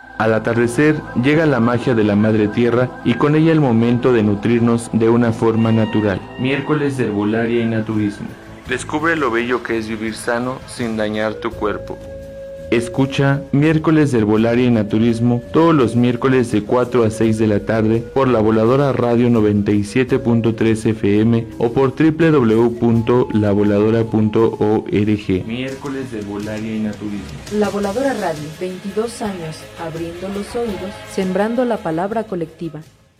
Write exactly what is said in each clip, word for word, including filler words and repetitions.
Al atardecer llega la magia de la Madre Tierra y con ella el momento de nutrirnos de una forma natural. Miércoles de herbolaria y naturismo. Descubre lo bello que es vivir sano sin dañar tu cuerpo. Escucha Miércoles de Herbolaria y Naturismo todos los miércoles de cuatro a seis de la tarde por La Voladora Radio noventa y siete punto tres F M o por doble u doble u doble u punto la voladora punto org. Miércoles de Herbolaria y Naturismo. La Voladora Radio, veintidós años, abriendo los oídos, sembrando la palabra colectiva.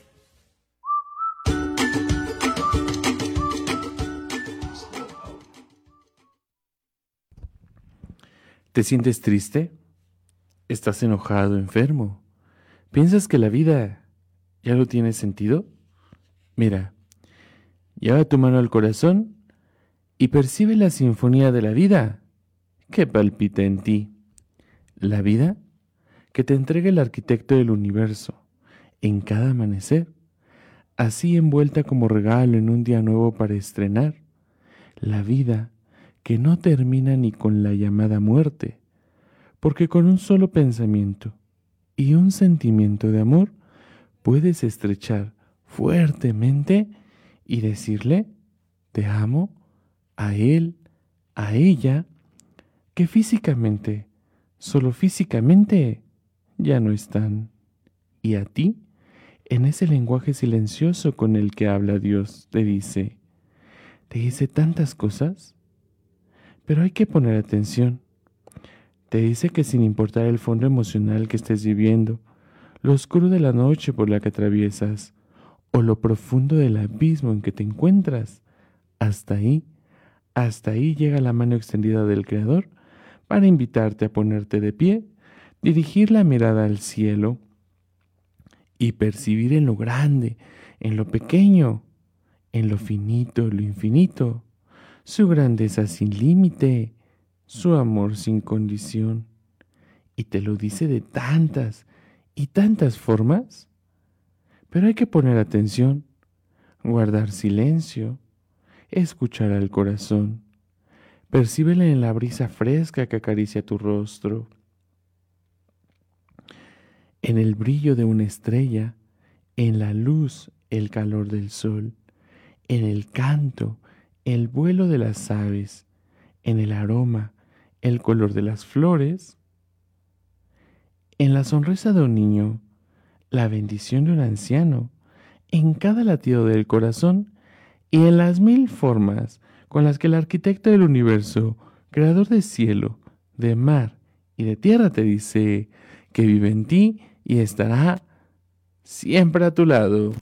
¿Te sientes triste? ¿Estás enojado, enfermo? ¿Piensas que la vida ya no tiene sentido? Mira, lleva tu mano al corazón y percibe la sinfonía de la vida que palpita en ti. La vida que te entrega el arquitecto del universo en cada amanecer, así envuelta como regalo en un día nuevo para estrenar. La vida que no termina ni con la llamada muerte, porque con un solo pensamiento y un sentimiento de amor puedes estrechar fuertemente y decirle, te amo, a él, a ella, que físicamente, solo físicamente, ya no están. Y a ti, en ese lenguaje silencioso con el que habla Dios, te dice, te dice tantas cosas. Pero hay que poner atención. Te dice que sin importar el fondo emocional que estés viviendo, lo oscuro de la noche por la que atraviesas, o lo profundo del abismo en que te encuentras, hasta ahí, hasta ahí llega la mano extendida del Creador para invitarte a ponerte de pie, dirigir la mirada al cielo y percibir en lo grande, en lo pequeño, en lo finito, lo infinito, su grandeza sin límite, su amor sin condición. Y te lo dice de tantas y tantas formas. Pero hay que poner atención, guardar silencio, escuchar al corazón. Percíbela en la brisa fresca que acaricia tu rostro, en el brillo de una estrella, en la luz, el calor del sol, en el canto, el vuelo de las aves, en el aroma, el color de las flores, en la sonrisa de un niño, la bendición de un anciano, en cada latido del corazón y en las mil formas con las que el arquitecto del universo, creador de cielo, de mar y de tierra te dice que vive en ti y estará siempre a tu lado.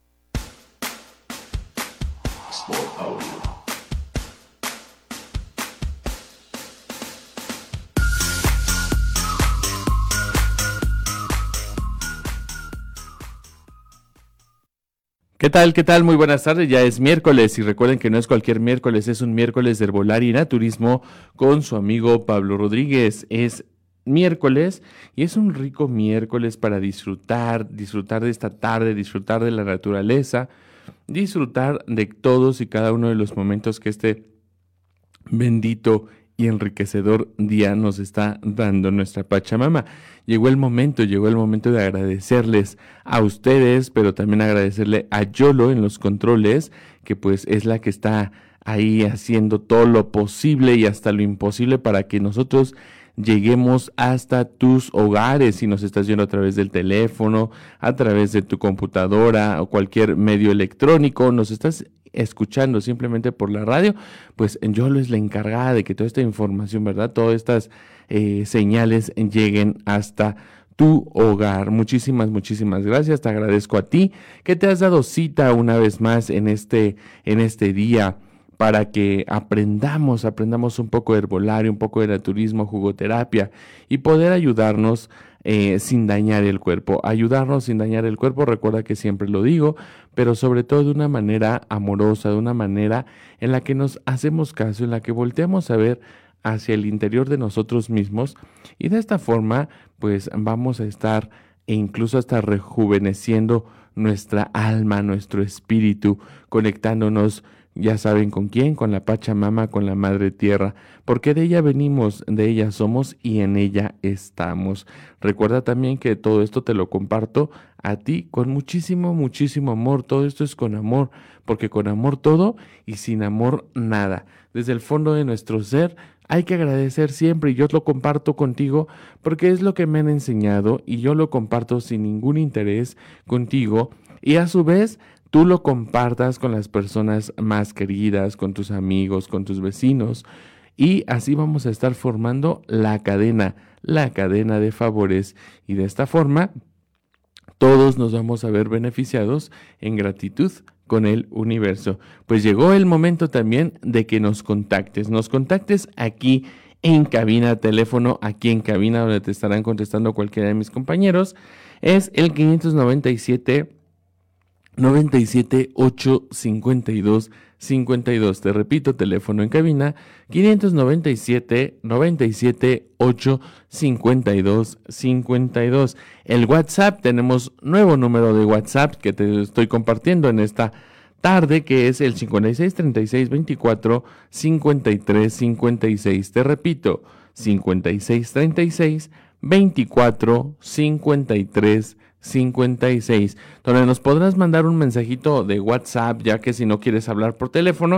¿Qué tal? ¿Qué tal? Muy buenas tardes, ya es miércoles y recuerden que no es cualquier miércoles, es un miércoles de Herbolaria y Naturismo con su amigo Pablo Rodríguez. Es miércoles y es un rico miércoles para disfrutar, disfrutar de esta tarde, disfrutar de la naturaleza, disfrutar de todos y cada uno de los momentos que este bendito y enriquecedor día nos está dando nuestra Pachamama. Llegó el momento, llegó el momento de agradecerles a ustedes, pero también agradecerle a Yolo en los controles, que pues es la que está ahí haciendo todo lo posible y hasta lo imposible para que nosotros lleguemos hasta tus hogares. Si nos estás viendo a través del teléfono, a través de tu computadora o cualquier medio electrónico, nos estás escuchando simplemente por la radio, pues Yolo es la encargada de que toda esta información, ¿verdad? Todas estas eh, señales lleguen hasta tu hogar. Muchísimas, muchísimas gracias. Te agradezco a ti que te has dado cita una vez más en este, en este día para que aprendamos, aprendamos un poco de herbolario, un poco de naturismo, jugoterapia y poder ayudarnos Eh, sin dañar el cuerpo, ayudarnos sin dañar el cuerpo, recuerda que siempre lo digo, pero sobre todo de una manera amorosa, de una manera en la que nos hacemos caso, en la que volteamos a ver hacia el interior de nosotros mismos y de esta forma pues vamos a estar e incluso hasta rejuveneciendo nuestra alma, nuestro espíritu, conectándonos Ya saben con quién, con la Pachamama, con la Madre Tierra, porque de ella venimos, de ella somos y en ella estamos. Recuerda también que todo esto te lo comparto a ti con muchísimo, muchísimo amor. Todo esto es con amor, porque con amor todo y sin amor nada. Desde el fondo de nuestro ser hay que agradecer siempre y yo lo comparto contigo porque es lo que me han enseñado y yo lo comparto sin ningún interés contigo y a su vez tú lo compartas con las personas más queridas, con tus amigos, con tus vecinos y así vamos a estar formando la cadena, la cadena de favores y de esta forma todos nos vamos a ver beneficiados en gratitud con el universo. Pues llegó el momento también de que nos contactes, nos contactes aquí en cabina, teléfono aquí en cabina donde te estarán contestando cualquiera de mis compañeros, es el quinientos noventa y siete, noventa y siete, ocho, cincuenta y dos, cincuenta y dos. Te repito, teléfono en cabina, quinientos noventa y siete, noventa y siete, ocho, cincuenta y dos, cincuenta y dos. El WhatsApp, tenemos nuevo número de WhatsApp que te estoy compartiendo en esta tarde, que es el cincuenta y seis, treinta y seis, veinticuatro, cincuenta y tres, cincuenta y seis. Te repito, cincuenta y seis, treinta y seis, veinticuatro, cincuenta y tres, cincuenta y seis, donde nos podrás mandar un mensajito de WhatsApp, ya que si no quieres hablar por teléfono,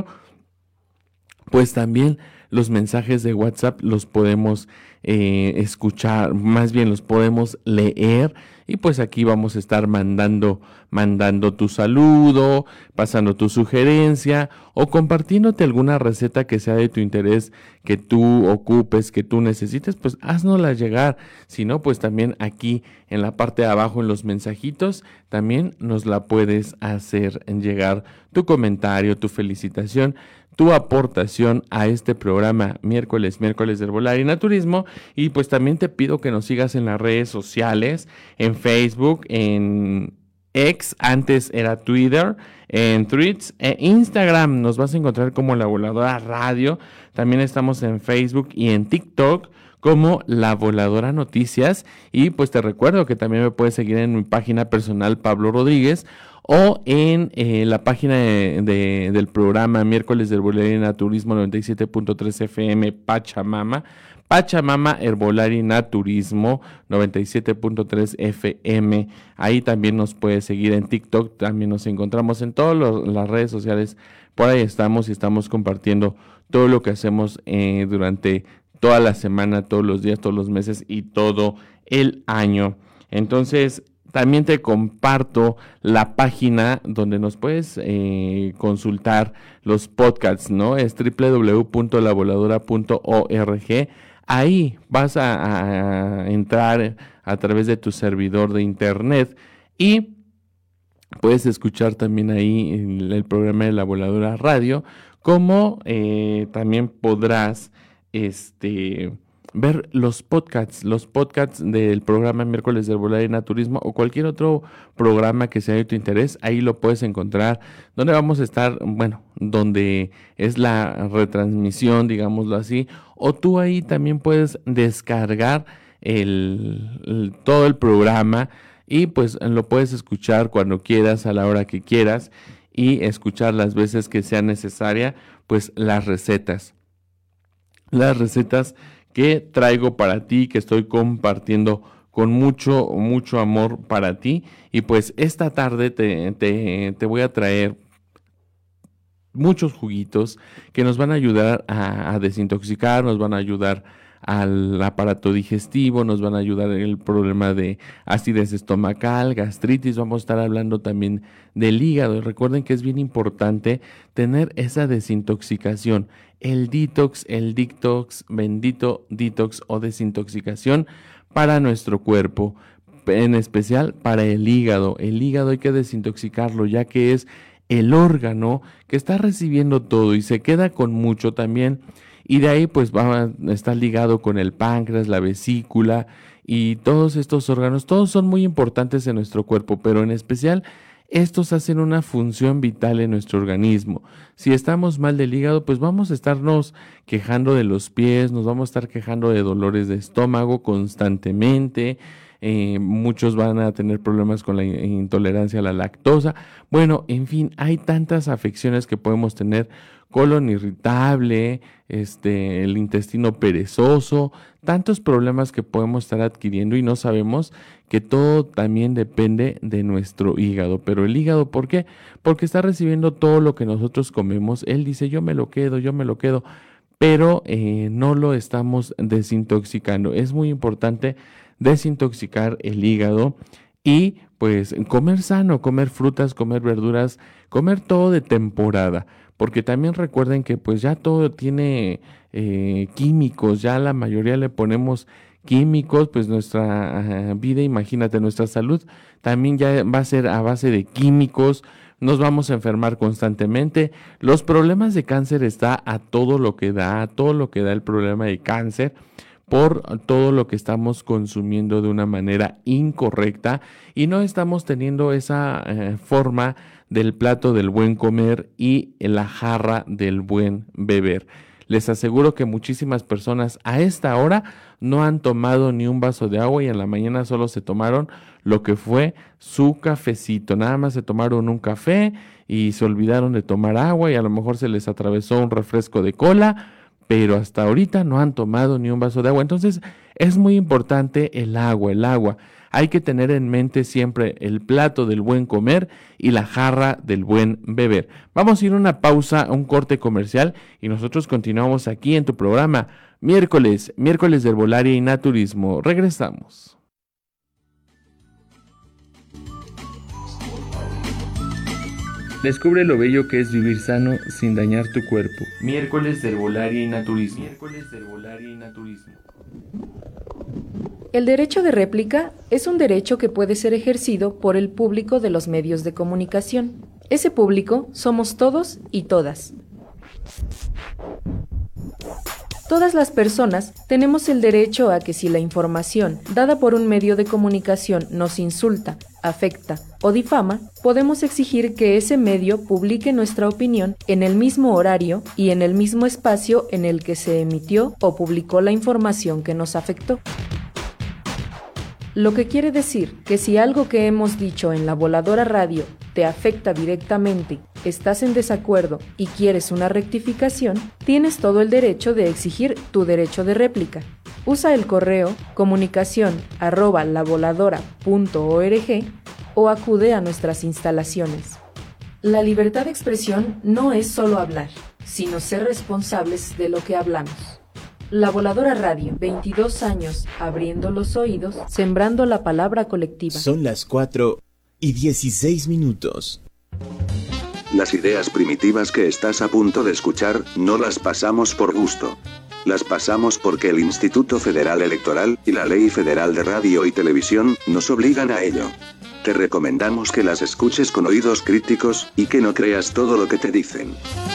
pues también los mensajes de WhatsApp los podemos eh, escuchar, más bien los podemos leer y pues aquí vamos a estar mandando, mandando tu saludo, pasando tu sugerencia o compartiéndote alguna receta que sea de tu interés, que tú ocupes, que tú necesites, pues haznosla llegar. Si no, pues también aquí en la parte de abajo en los mensajitos también nos la puedes hacer llegar tu comentario, tu felicitación, tu aportación a este programa miércoles, miércoles de Herbolaria y Naturismo. Y pues también te pido que nos sigas en las redes sociales, en Facebook, en X, antes era Twitter, en Threads, e Instagram. Nos vas a encontrar como La Voladora Radio. También estamos en Facebook y en TikTok como La Voladora Noticias. Y pues te recuerdo que también me puedes seguir en mi página personal Pablo Rodríguez o en eh, la página de, de, del programa Miércoles de Herbolaria y Naturismo noventa y siete punto tres F M Pachamama. Pachamama Herbolaria y Naturismo noventa y siete punto tres F M. Ahí también nos puedes seguir en TikTok. También nos encontramos en todas los, las redes sociales. Por ahí estamos y estamos compartiendo todo lo que hacemos eh, durante toda la semana, todos los días, todos los meses y todo el año. Entonces, también te comparto la página donde nos puedes eh, consultar los podcasts, ¿no? Es doble u doble u doble u punto la voladora punto org. Ahí vas a, a entrar a través de tu servidor de internet y puedes escuchar también ahí el, el programa de La Voladora Radio, como eh, también podrás este ver los podcasts, los podcasts del programa Miércoles de Herbolaria y Naturismo o cualquier otro programa que sea de tu interés. Ahí lo puedes encontrar, donde vamos a estar, bueno, donde es la retransmisión, digámoslo así, o tú ahí también puedes descargar el, el, todo el programa y pues lo puedes escuchar cuando quieras, a la hora que quieras y escuchar las veces que sea necesaria, pues las recetas, las recetas que traigo para ti, que estoy compartiendo con mucho, mucho amor para ti. Y pues esta tarde te, te, te voy a traer muchos juguitos que nos van a ayudar a, a desintoxicar, nos van a ayudar al aparato digestivo, nos van a ayudar en el problema de acidez estomacal, gastritis. Vamos a estar hablando también del hígado. Recuerden que es bien importante tener esa desintoxicación, el detox, el detox, bendito detox o desintoxicación para nuestro cuerpo, en especial para el hígado. El hígado hay que desintoxicarlo, ya que es el órgano que está recibiendo todo y se queda con mucho también. Y de ahí pues va a estar ligado con el páncreas, la vesícula y todos estos órganos. Todos son muy importantes en nuestro cuerpo, pero en especial estos hacen una función vital en nuestro organismo. Si estamos mal del hígado, pues vamos a estarnos quejando de los pies, nos vamos a estar quejando de dolores de estómago constantemente. eh, muchos van a tener problemas con la intolerancia a la lactosa. Bueno, en fin, hay tantas afecciones que podemos tener: colon irritable, este, el intestino perezoso, tantos problemas que podemos estar adquiriendo y no sabemos que todo también depende de nuestro hígado. Pero el hígado, ¿por qué? Porque está recibiendo todo lo que nosotros comemos. Él dice, yo me lo quedo, yo me lo quedo, pero eh, no lo estamos desintoxicando. Es muy importante desintoxicar el hígado y pues comer sano, comer frutas, comer verduras, comer todo de temporada. Porque también recuerden que pues ya todo tiene eh, químicos, ya la mayoría le ponemos químicos, pues nuestra uh, vida, imagínate, nuestra salud también ya va a ser a base de químicos, nos vamos a enfermar constantemente. Los problemas de cáncer está a todo lo que da, a todo lo que da el problema de cáncer, por todo lo que estamos consumiendo de una manera incorrecta y no estamos teniendo esa eh, forma del plato del buen comer y la jarra del buen beber. Les aseguro que muchísimas personas a esta hora no han tomado ni un vaso de agua y en la mañana solo se tomaron lo que fue su cafecito. Nada más se tomaron un café y se olvidaron de tomar agua y a lo mejor se les atravesó un refresco de cola, pero hasta ahorita no han tomado ni un vaso de agua. Entonces es muy importante el agua, el agua. Hay que tener en mente siempre el plato del buen comer y la jarra del buen beber. Vamos a ir a una pausa, a un corte comercial y nosotros continuamos aquí en tu programa miércoles, miércoles de Herbolaria y Naturismo. Regresamos. Descubre lo bello que es vivir sano sin dañar tu cuerpo. Miércoles de Herbolaria y Naturismo. Miércoles de Herbolaria y Naturismo. El derecho de réplica es un derecho que puede ser ejercido por el público de los medios de comunicación. Ese público somos todos y todas. Todas las personas tenemos el derecho a que si la información dada por un medio de comunicación nos insulta, afecta o difama, podemos exigir que ese medio publique nuestra opinión en el mismo horario y en el mismo espacio en el que se emitió o publicó la información que nos afectó. Lo que quiere decir que si algo que hemos dicho en La Voladora Radio te afecta directamente, estás en desacuerdo y quieres una rectificación, tienes todo el derecho de exigir tu derecho de réplica. Usa el correo comunicación arroba lavoladora punto org o acude a nuestras instalaciones. La libertad de expresión no es solo hablar, sino ser responsables de lo que hablamos. La Voladora Radio, veintidós años abriendo los oídos, sembrando la palabra colectiva. Son las cuatro y dieciséis minutos. Las ideas primitivas que estás a punto de escuchar, no las pasamos por gusto. Las pasamos porque el Instituto Federal Electoral y la Ley Federal de Radio y Televisión nos obligan a ello. Te recomendamos que las escuches con oídos críticos y que no creas todo lo que te dicen.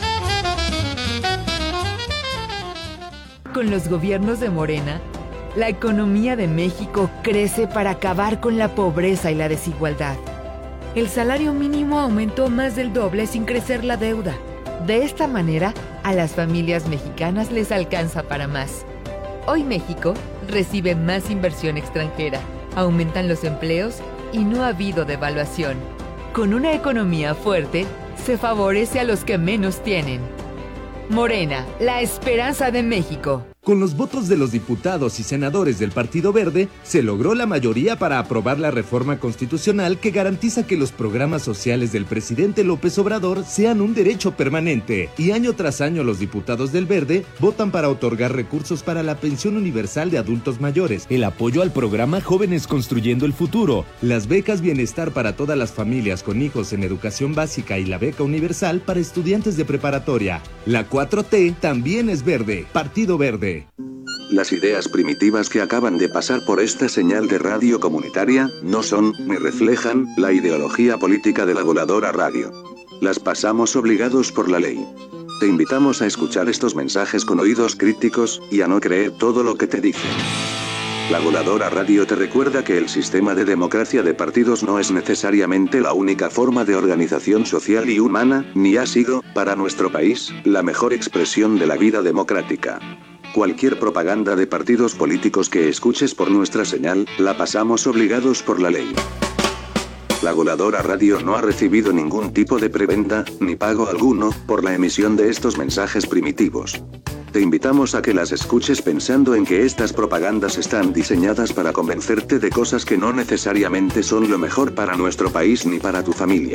Con los gobiernos de Morena, la economía de México crece para acabar con la pobreza y la desigualdad. El salario mínimo aumentó más del doble sin crecer la deuda. De esta manera, a las familias mexicanas les alcanza para más. Hoy México recibe más inversión extranjera, aumentan los empleos y no ha habido devaluación. Con una economía fuerte, se favorece a los que menos tienen. Morena, la esperanza de México. Con los votos de los diputados y senadores del Partido Verde, se logró la mayoría para aprobar la reforma constitucional que garantiza que los programas sociales del presidente López Obrador sean un derecho permanente. Y año tras año los diputados del Verde votan para otorgar recursos para la pensión universal de adultos mayores, el apoyo al programa Jóvenes Construyendo el Futuro, las becas bienestar para todas las familias con hijos en educación básica y la beca universal para estudiantes de preparatoria. La cuatro T también es verde. Partido Verde. Las ideas primitivas que acaban de pasar por esta señal de radio comunitaria, no son, ni reflejan, la ideología política de La Voladora Radio. Las pasamos obligados por la ley. Te invitamos a escuchar estos mensajes con oídos críticos, y a no creer todo lo que te dicen. La Voladora Radio te recuerda que el sistema de democracia de partidos no es necesariamente la única forma de organización social y humana, ni ha sido, para nuestro país, la mejor expresión de la vida democrática. Cualquier propaganda de partidos políticos que escuches por nuestra señal, la pasamos obligados por la ley. La Voladora Radio no ha recibido ningún tipo de preventa, ni pago alguno, por la emisión de estos mensajes primitivos. Te invitamos a que las escuches pensando en que estas propagandas están diseñadas para convencerte de cosas que no necesariamente son lo mejor para nuestro país ni para tu familia.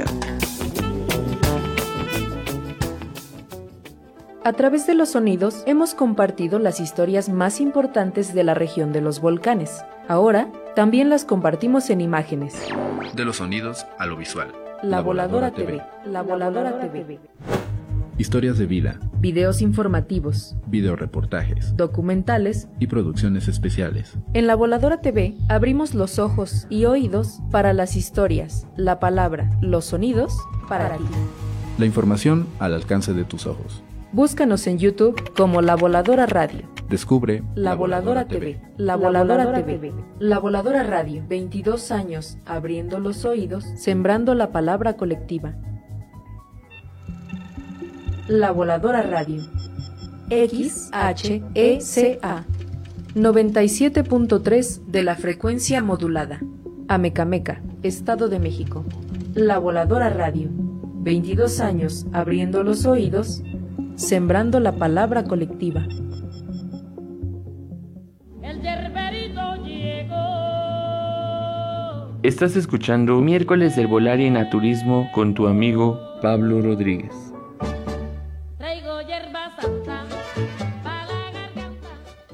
A través de los sonidos hemos compartido las historias más importantes de la región de los volcanes. Ahora, también las compartimos en imágenes. De los sonidos a lo visual. La Voladora T V. La Voladora T V. Historias de vida. Videos informativos. Videoreportajes. Documentales. Y producciones especiales. En La Voladora T V abrimos los ojos y oídos para las historias, la palabra, los sonidos para ti. La información al alcance de tus ojos. Búscanos en YouTube como La Voladora Radio. Descubre La Voladora T V. La Voladora T V. La Voladora Radio. veintidós años abriendo los oídos, sembrando la palabra colectiva. La Voladora Radio. X H E C A. noventa y siete punto tres de la frecuencia modulada. Amecameca, Estado de México. La Voladora Radio. veintidós años abriendo los oídos, sembrando la palabra colectiva. El yerberito llegó. Estás escuchando Miércoles del Volaria y Naturismo con tu amigo Pablo Rodríguez. Traigo hierba santa para la garganta.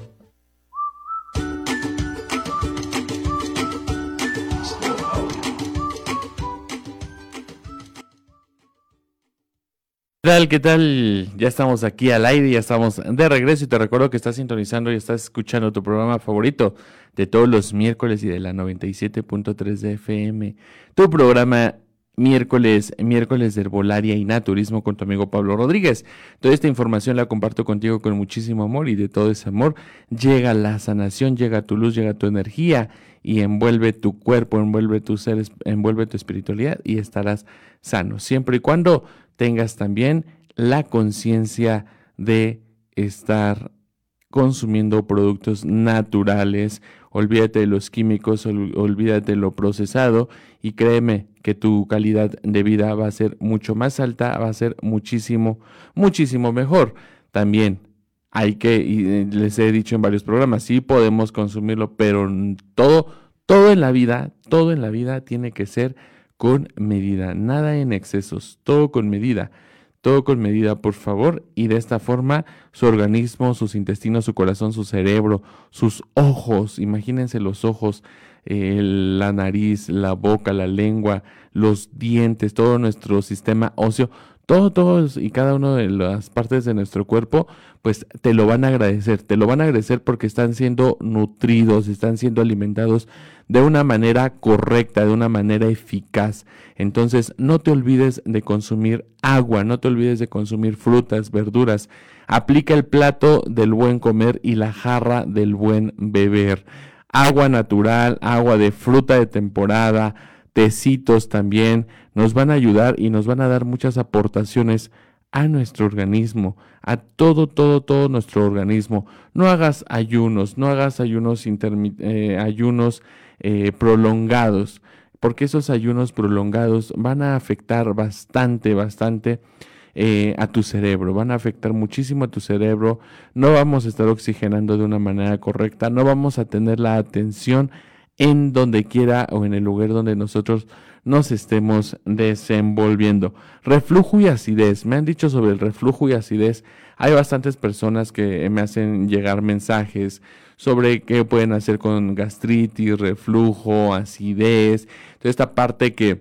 ¿Qué tal? ¿Qué tal? Ya estamos aquí al aire, ya estamos de regreso y te recuerdo que estás sintonizando y estás escuchando tu programa favorito de todos los miércoles y de la noventa y siete punto tres de F M. Tu programa miércoles, miércoles de Herbolaria y Naturismo con tu amigo Pablo Rodríguez. Toda esta información la comparto contigo con muchísimo amor y de todo ese amor llega la sanación, llega tu luz, llega tu energía y envuelve tu cuerpo, envuelve tu ser, envuelve tu espiritualidad y estarás sano. Siempre y cuando tengas también la conciencia de estar consumiendo productos naturales, olvídate de los químicos, ol, olvídate de lo procesado y créeme que tu calidad de vida va a ser mucho más alta, va a ser muchísimo, muchísimo mejor. También hay que, y les he dicho en varios programas, sí podemos consumirlo, pero todo, todo en la vida, todo en la vida tiene que ser con medida, nada en excesos, todo con medida, todo con medida, por favor, y de esta forma su organismo, sus intestinos, su corazón, su cerebro, sus ojos, imagínense los ojos, eh, la nariz, la boca, la lengua, los dientes, todo nuestro sistema óseo, todo, todos y cada una de las partes de nuestro cuerpo, pues te lo van a agradecer, te lo van a agradecer porque están siendo nutridos, están siendo alimentados de una manera correcta, de una manera eficaz. Entonces, no te olvides de consumir agua, no te olvides de consumir frutas, verduras. Aplica el plato del buen comer y la jarra del buen beber. Agua natural, agua de fruta de temporada, tecitos también, nos van a ayudar y nos van a dar muchas aportaciones a nuestro organismo, a todo, todo, todo nuestro organismo. No hagas ayunos, no hagas ayunos, intermi- eh, ayunos eh, prolongados, porque esos ayunos prolongados van a afectar bastante, bastante eh, a tu cerebro, van a afectar muchísimo a tu cerebro, no vamos a estar oxigenando de una manera correcta, no vamos a tener la atención en donde quiera o en el lugar donde nosotros nos estemos desenvolviendo. Reflujo y acidez. Me han dicho sobre el reflujo y acidez. Hay bastantes personas que me hacen llegar mensajes sobre qué pueden hacer con gastritis, reflujo, acidez. Toda esta parte que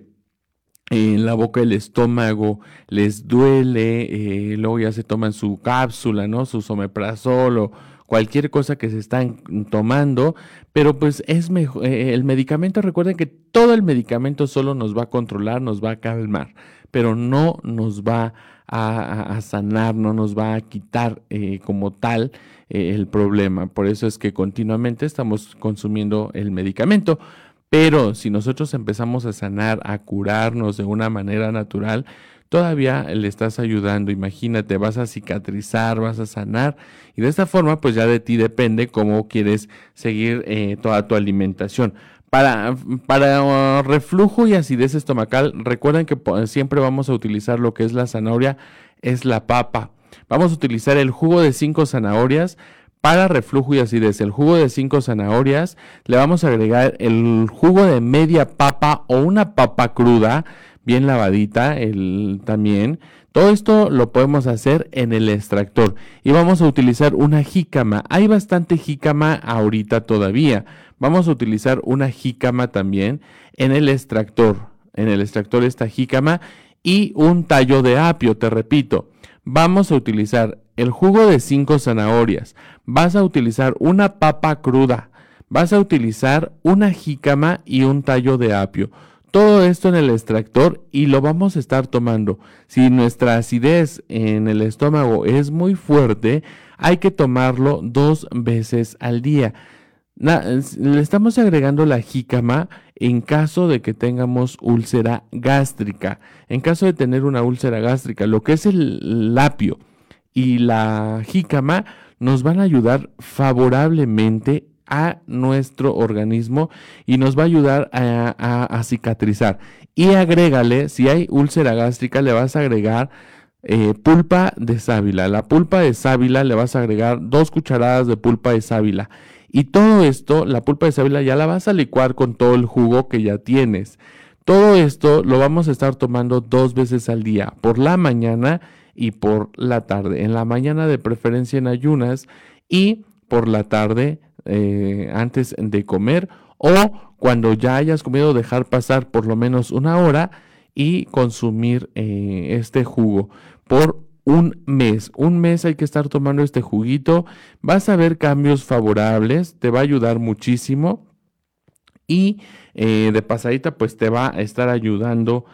en la boca del estómago les duele, eh, luego ya se toman su cápsula, ¿no? Su omeprazol o cualquier cosa que se están tomando, pero pues es mejor, eh, el medicamento, recuerden que todo el medicamento solo nos va a controlar, nos va a calmar, pero no nos va a, a, a sanar, no nos va a quitar eh, como tal eh, el problema. Por eso es que continuamente estamos consumiendo el medicamento. Pero si nosotros empezamos a sanar, a curarnos de una manera natural, todavía le estás ayudando. Imagínate, vas a cicatrizar, vas a sanar, y de esta forma pues ya de ti depende cómo quieres seguir eh, toda tu alimentación. Para, para uh, reflujo y acidez estomacal, recuerden que pues, siempre vamos a utilizar lo que es la zanahoria, es la papa. Vamos a utilizar el jugo de cinco zanahorias para reflujo y acidez. El jugo de cinco zanahorias, le vamos a agregar el jugo de media papa o una papa cruda, bien lavadita, el, también. Todo esto lo podemos hacer en el extractor y vamos a utilizar una jícama. Hay bastante jícama ahorita todavía. Vamos a utilizar una jícama también en el extractor. En el extractor esta jícama y un tallo de apio, te repito. Vamos a utilizar el jugo de cinco zanahorias. Vas a utilizar una papa cruda. Vas a utilizar una jícama y un tallo de apio. Todo esto en el extractor y lo vamos a estar tomando. Si nuestra acidez en el estómago es muy fuerte, hay que tomarlo dos veces al día. Na, le estamos agregando la jícama en caso de que tengamos úlcera gástrica. En caso de tener una úlcera gástrica, lo que es el apio y la jícama nos van a ayudar favorablemente a nuestro organismo y nos va a ayudar a, a, a cicatrizar. Y agrégale, si hay úlcera gástrica, le vas a agregar eh, pulpa de sábila. La pulpa de sábila le vas a agregar dos cucharadas de pulpa de sábila. Y todo esto, la pulpa de sábila ya la vas a licuar con todo el jugo que ya tienes. Todo esto lo vamos a estar tomando dos veces al día, por la mañana y por la tarde. En la mañana de preferencia en ayunas y por la tarde eh, antes de comer, o cuando ya hayas comido dejar pasar por lo menos una hora y consumir eh, este jugo por un mes. Un mes hay que estar tomando este juguito. Vas a ver cambios favorables, te va a ayudar muchísimo y eh, de pasadita pues te va a estar ayudando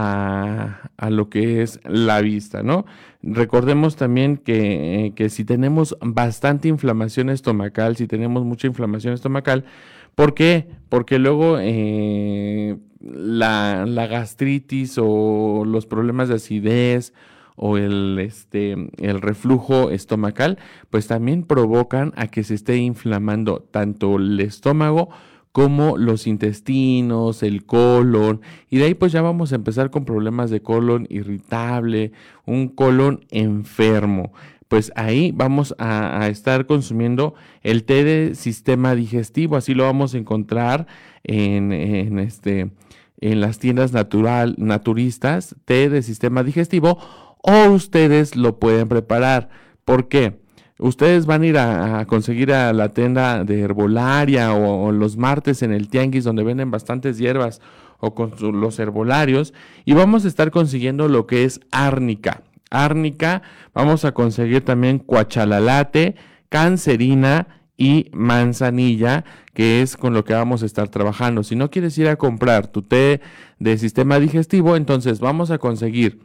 A, a lo que es la vista, ¿no? Recordemos también que, eh, que si tenemos bastante inflamación estomacal, si tenemos mucha inflamación estomacal, ¿por qué? Porque luego eh, la, la gastritis o los problemas de acidez o el, este, el reflujo estomacal, pues también provocan a que se esté inflamando tanto el estómago como los intestinos, el colon, y de ahí pues ya vamos a empezar con problemas de colon irritable, un colon enfermo. Pues ahí vamos a, a estar consumiendo el té de sistema digestivo, así lo vamos a encontrar en, en, este, en las tiendas natural, naturistas, té de sistema digestivo, o ustedes lo pueden preparar. ¿Por qué? Ustedes van a ir a, a conseguir a la tienda de herbolaria o, o los martes en el tianguis donde venden bastantes hierbas o con su, los herbolarios, y vamos a estar consiguiendo lo que es árnica. Árnica, vamos a conseguir también cuachalalate, cancerina y manzanilla, que es con lo que vamos a estar trabajando. Si no quieres ir a comprar tu té de sistema digestivo, entonces vamos a conseguir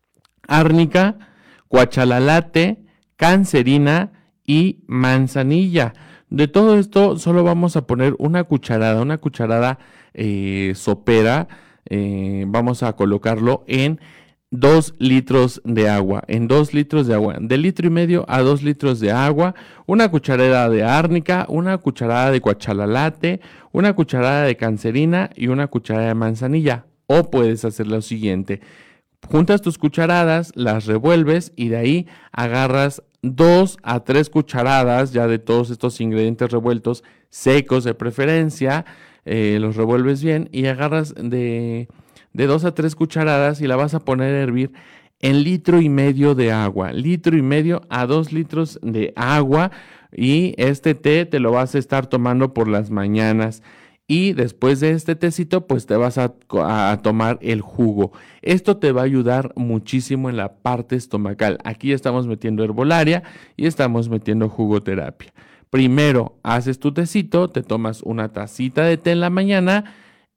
árnica, cuachalalate, cancerina y manzanilla. De todo esto solo vamos a poner una cucharada, una cucharada eh, sopera, eh, vamos a colocarlo en dos litros de agua, en dos litros de agua, de litro y medio a dos litros de agua, una cucharada de árnica, una cucharada de cuachalalate, una cucharada de cancerina y una cucharada de manzanilla. O puedes hacer lo siguiente: juntas tus cucharadas, las revuelves y de ahí agarras dos a tres cucharadas ya de todos estos ingredientes revueltos, secos de preferencia, eh, los revuelves bien y agarras de, de dos a tres cucharadas y la vas a poner a hervir en litro y medio de agua, litro y medio a dos litros de agua, y este té te lo vas a estar tomando por las mañanas. Y después de este tecito, pues te vas a, a tomar el jugo. Esto te va a ayudar muchísimo en la parte estomacal. Aquí estamos metiendo herbolaria y estamos metiendo jugoterapia. Primero haces tu tecito, te tomas una tacita de té en la mañana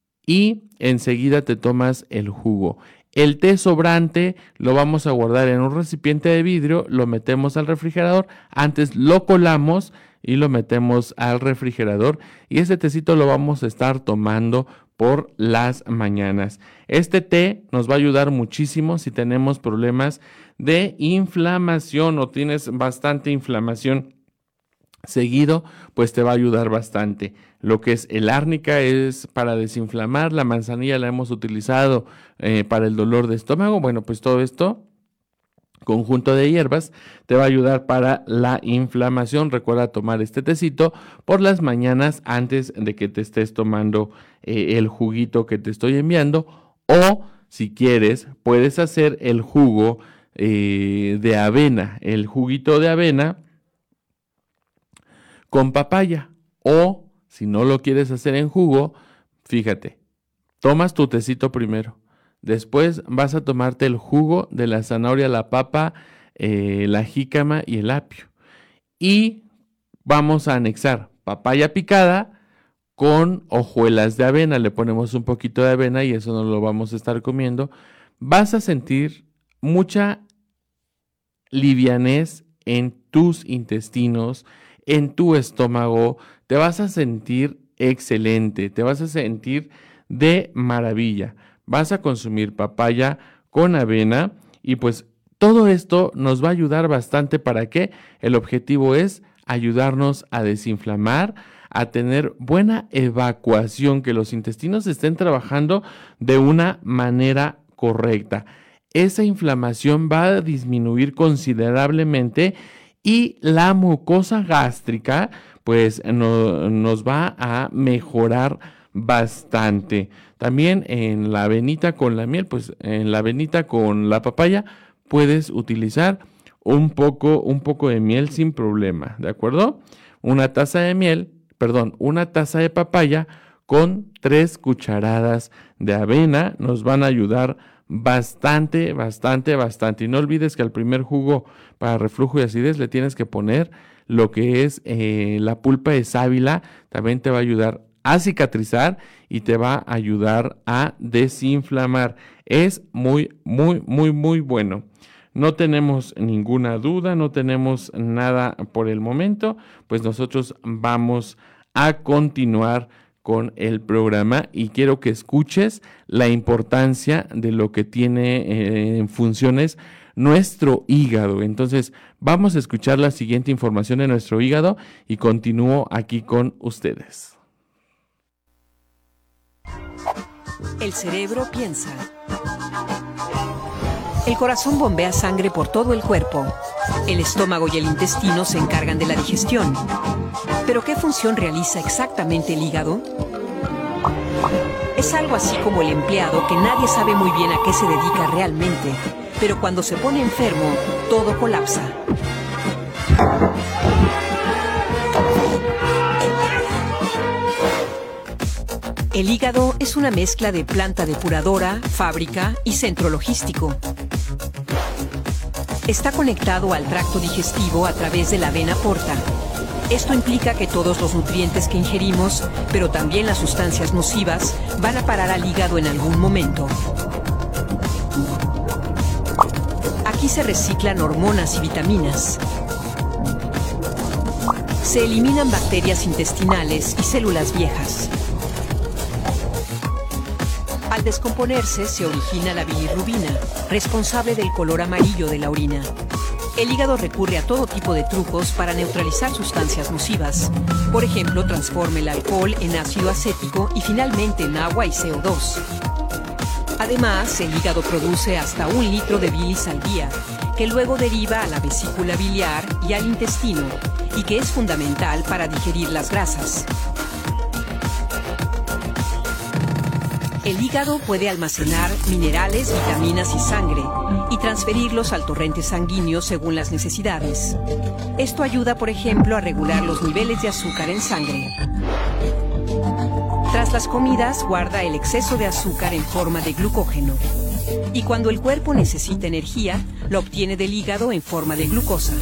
y enseguida te tomas el jugo. El té sobrante lo vamos a guardar en un recipiente de vidrio, lo metemos al refrigerador, antes lo colamos y lo metemos al refrigerador, y ese tecito lo vamos a estar tomando por las mañanas. Este té nos va a ayudar muchísimo si tenemos problemas de inflamación o tienes bastante inflamación seguido, pues te va a ayudar bastante. Lo que es el árnica es para desinflamar, la manzanilla la hemos utilizado eh, para el dolor de estómago. Bueno, pues todo esto, conjunto de hierbas, te va a ayudar para la inflamación. Recuerda tomar este tecito por las mañanas antes de que te estés tomando eh, el juguito que te estoy enviando, o si quieres puedes hacer el jugo eh, de avena, el juguito de avena con papaya, o si no lo quieres hacer en jugo, fíjate, tomas tu tecito primero. Después vas a tomarte el jugo de la zanahoria, la papa, eh, la jícama y el apio. Y vamos a anexar papaya picada con hojuelas de avena. Le ponemos un poquito de avena y eso no lo vamos a estar comiendo. Vas a sentir mucha livianez en tus intestinos, en tu estómago. Te vas a sentir excelente, te vas a sentir de maravilla. Vas a consumir papaya con avena y pues todo esto nos va a ayudar bastante. ¿Para qué? El objetivo es ayudarnos a desinflamar, a tener buena evacuación, que los intestinos estén trabajando de una manera correcta. Esa inflamación va a disminuir considerablemente y la mucosa gástrica pues no, nos va a mejorar bastante. También en la avenita con la miel, pues en la avenita con la papaya puedes utilizar un poco, un poco de miel sin problema, ¿de acuerdo? Una taza de miel, perdón, una taza de papaya con tres cucharadas de avena nos van a ayudar bastante, bastante, bastante. Y no olvides que al primer jugo para reflujo y acidez le tienes que poner lo que es eh, la pulpa de sábila. También te va a ayudar a cicatrizar y te va a ayudar a desinflamar. Es muy, muy, muy, muy bueno. No tenemos ninguna duda, no tenemos nada por el momento, pues nosotros vamos a continuar con el programa y quiero que escuches la importancia de lo que tiene eh, en funciones nuestro hígado. Entonces vamos a escuchar la siguiente información de nuestro hígado y continúo aquí con ustedes. El cerebro piensa. El corazón bombea sangre por todo el cuerpo. El estómago y el intestino se encargan de la digestión. ¿Pero qué función realiza exactamente el hígado? Es algo así como el empleado que nadie sabe muy bien a qué se dedica realmente, pero cuando se pone enfermo, todo colapsa. El hígado es una mezcla de planta depuradora, fábrica y centro logístico. Está conectado al tracto digestivo a través de la vena porta. Esto implica que todos los nutrientes que ingerimos, pero también las sustancias nocivas, van a parar al hígado en algún momento. Aquí se reciclan hormonas y vitaminas. Se eliminan bacterias intestinales y células viejas. Al descomponerse se origina la bilirrubina, responsable del color amarillo de la orina. El hígado recurre a todo tipo de trucos para neutralizar sustancias nocivas. Por ejemplo, transforma el alcohol en ácido acético y finalmente en agua y C O dos. Además, el hígado produce hasta un litro de bilis al día, que luego deriva a la vesícula biliar y al intestino, y que es fundamental para digerir las grasas. El hígado puede almacenar minerales, vitaminas y sangre y transferirlos al torrente sanguíneo según las necesidades. Esto ayuda, por ejemplo, a regular los niveles de azúcar en sangre. Tras las comidas, guarda el exceso de azúcar en forma de glucógeno. Y cuando el cuerpo necesita energía, lo obtiene del hígado en forma de glucosa.